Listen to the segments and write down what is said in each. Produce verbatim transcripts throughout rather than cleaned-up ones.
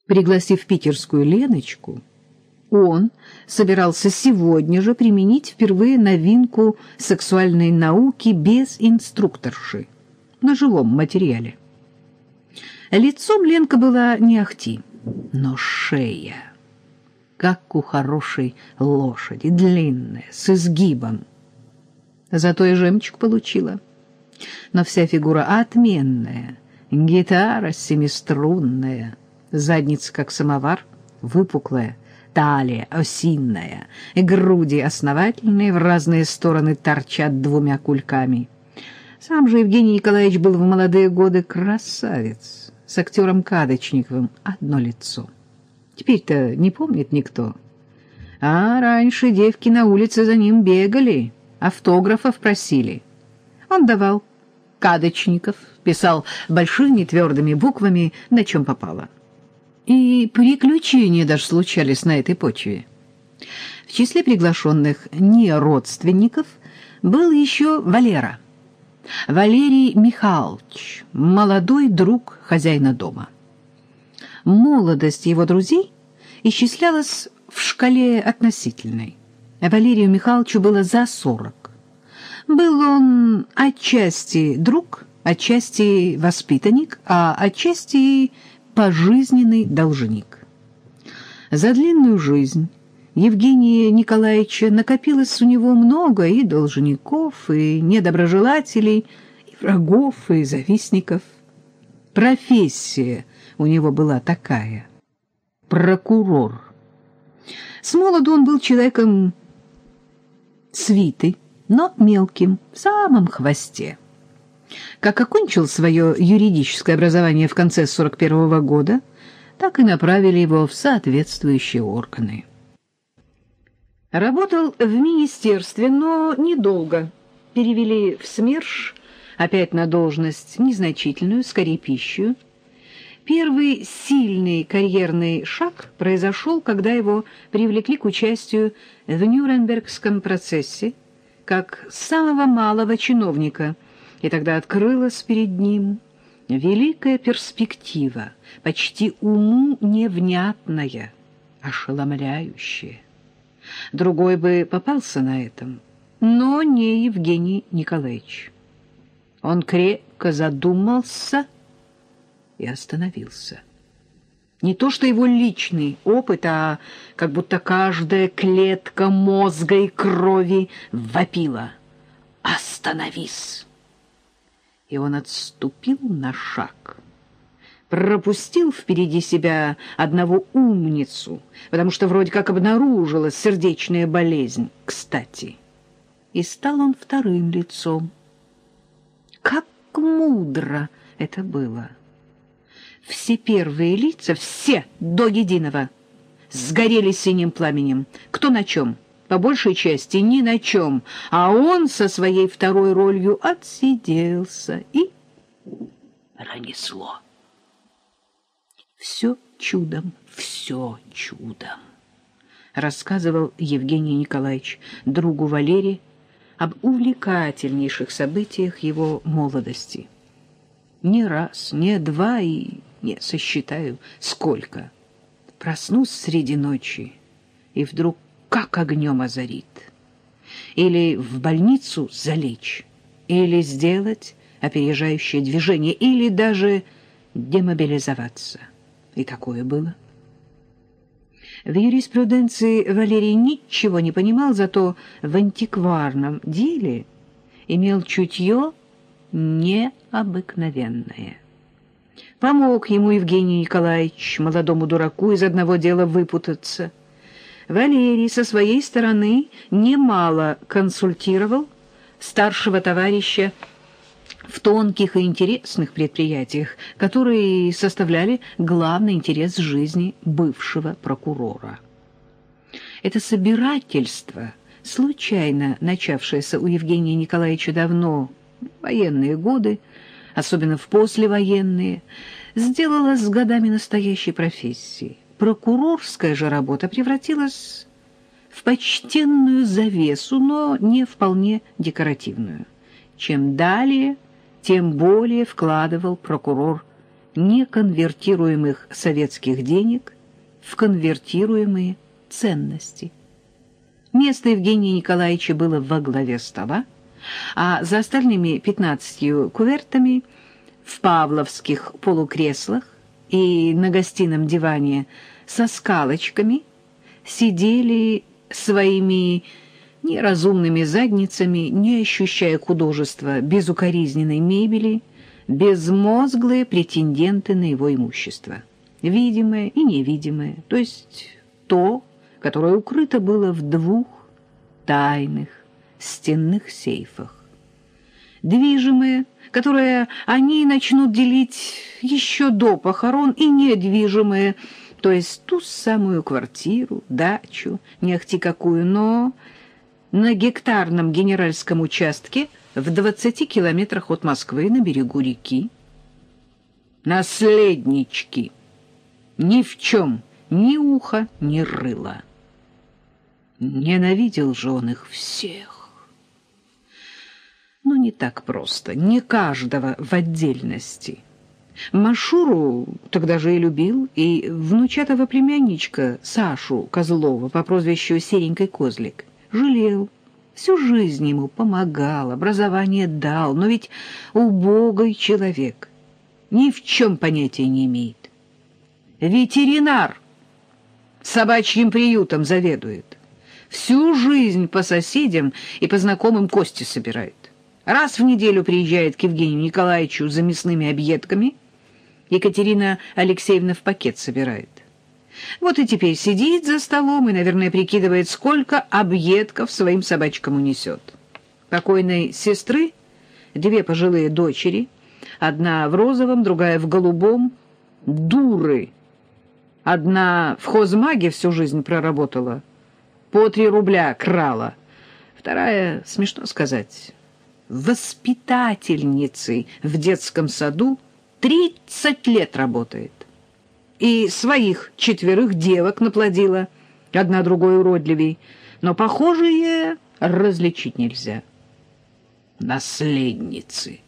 Пригласив питерскую Леночку, он собирался сегодня же применить впервые новинку сексуальной науки без инструкторши на живом материале. Лицом Ленка была не ахти, но шея, как у хорошей лошади, длинная, с изгибом. Зато и жемчуг получила. Но вся фигура отменная, гитара семиструнная, задница как самовар, выпуклая, талия осинная, и груди основательные, в разные стороны торчат двумя кульками. Сам же Евгений Николаевич был в молодые годы красавец, с актером Кадочниковым одно лицо. Теперь-то не помнит никто. А раньше девки на улице за ним бегали, автографов просили. Он давал. Кадочников писал большими твердыми буквами, на чем попало. И приключения даже случались на этой почве. В числе приглашенных не родственников был еще Валера. Валерий Михайлович, молодой друг хозяина дома. Молодость его друзей исчислялась в шкале относительной. Валерию Михайловичу было за сорок. Был он отчасти друг, отчасти воспитанник, а отчасти пожизненный должник. За длинную жизнь Евгения Николаевича накопилось у него много и должников, и недоброжелателей, и врагов, и завистников. Профессия у него была такая — прокурор. С молоду он был человеком свитой, но мелким, в самом хвосте. Как окончил свое юридическое образование в конце сорок первого года, так и направили его в соответствующие органы. Работал в министерстве, но недолго. Перевели в СМЕРШ, опять на должность незначительную, скорее Первый сильный карьерный шаг произошел, когда его привлекли к участию в Нюрнбергском процессе как самого малого чиновника, и тогда открылась перед ним великая перспектива, почти уму невнятная, ошеломляющая. Другой бы попался на этом, но не Евгений Николаевич. Он крепко задумался и остановился. Не то что его личный опыт, а как будто каждая клетка мозга и крови вопила: «Остановись!» И он отступил на шаг, пропустил впереди себя одного умницу, потому что вроде как обнаружилась сердечная болезнь, кстати. И стал он вторым лицом. Как мудро это было! Все первые лица, все до единого, сгорели синим пламенем. Кто на чем? По большей части ни на чем. А он со своей второй ролью отсиделся и пронесло. Все чудом, все чудом, рассказывал Евгений Николаевич другу Валере об увлекательнейших событиях его молодости. Не раз, не два и не сосчитаю сколько. Проснусь среди ночи, и вдруг как огнем озарит. Или в больницу залечь, или сделать опережающее движение, или даже демобилизоваться. И такое было. В юриспруденции Валерий ничего не понимал, зато в антикварном деле имел чутье необыкновенное. Помог ему Евгений Николаевич, молодому дураку, из одного дела выпутаться. Валерий со своей стороны немало консультировал старшего товарища в тонких и интересных предприятиях, которые составляли главный интерес жизни бывшего прокурора. Это собирательство, случайно начавшееся у Евгения Николаевича давно, в военные годы, особенно в послевоенные, сделалось с годами настоящей профессией. Прокурорская же работа превратилась в почтенную завесу, но не вполне декоративную. Чем далее, тем более вкладывал прокурор неконвертируемых советских денег в конвертируемые ценности. Место Евгения Николаевича было во главе стола, а за остальными пятнадцатью кувертами в павловских полукреслах и на гостином диване со скалочками сидели своими неразумными задницами, не ощущая художества безукоризненной мебели, безмозглые претенденты на его имущество, видимое и невидимое, то есть то, которое укрыто было в двух тайных стенных сейфах. Движимое, которое они начнут делить еще до похорон, и недвижимое, то есть ту самую квартиру, дачу, не ахти какую, но на гектарном генеральском участке в двадцати километрах от Москвы на берегу реки. Наследнички. Ни в чем ни уха, ни рыла. Ненавидел же он их всех. Но не так просто, не каждого в отдельности. Машуру тогда же и любил, и внучатого племянничка Сашу Козлова по прозвищу Серенькой Козлик жалел. Всю жизнь ему помогал, образование дал, но ведь убогий человек ни в чем понятия не имеет. Ветеринар собачьим приютом заведует. Всю жизнь по соседям и по знакомым кости собирает. Раз в неделю приезжает к Евгению Николаевичу за мясными объедками, Екатерина Алексеевна в пакет собирает. Вот и теперь сидит за столом и, наверное, прикидывает, сколько объедков своим собачкам унесет. Покойной сестры две пожилые дочери, одна в розовом, другая в голубом, дуры. Одна в хозмаге всю жизнь проработала, по три рубля крала. Вторая, смешно сказать, воспитательницей в детском саду тридцать лет работает. И своих четверых девок наплодила, одна другой уродливей, но похожие различить нельзя. Наследницы.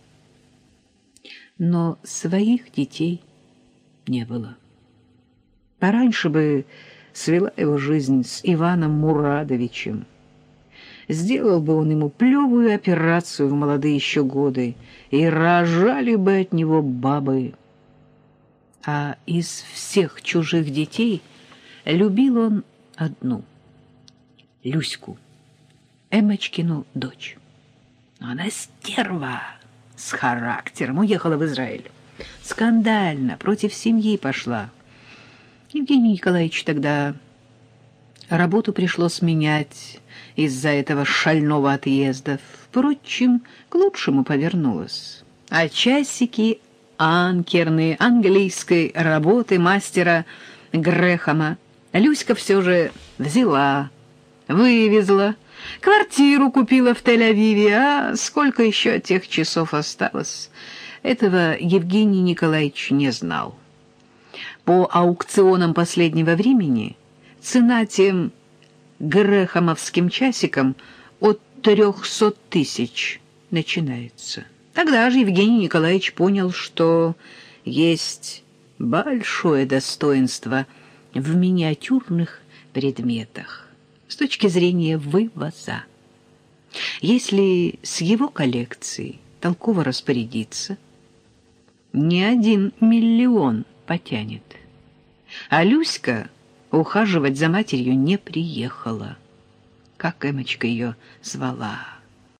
Но своих детей не было. Пораньше бы свела его жизнь с Иваном Мурадовичем. Сделал бы он ему плевую операцию в молодые еще годы, и рожали бы от него бабы. А из всех чужих детей любил он одну — Люську, Эмочкину дочь. Она стерва, с характером, уехала в Израиль. Скандально, против семьи пошла. Евгению Николаевичу тогда работу пришлось менять из-за этого шального отъезда. Впрочем, к лучшему повернулось. А часики анкерные английской работы мастера Грэхэма Люська все же взяла, вывезла, квартиру купила в Тель-Авиве, а сколько еще от тех часов осталось, этого Евгений Николаевич не знал. По аукционам последнего времени цена тем грэхэмовским часикам от трехсот тысяч начинается. Тогда же Евгений Николаевич понял, что есть большое достоинство в миниатюрных предметах с точки зрения вывоза. Если с его коллекцией толково распорядиться, не один миллион потянет. А Люська ухаживать за матерью не приехала. Как Эмочка ее звала.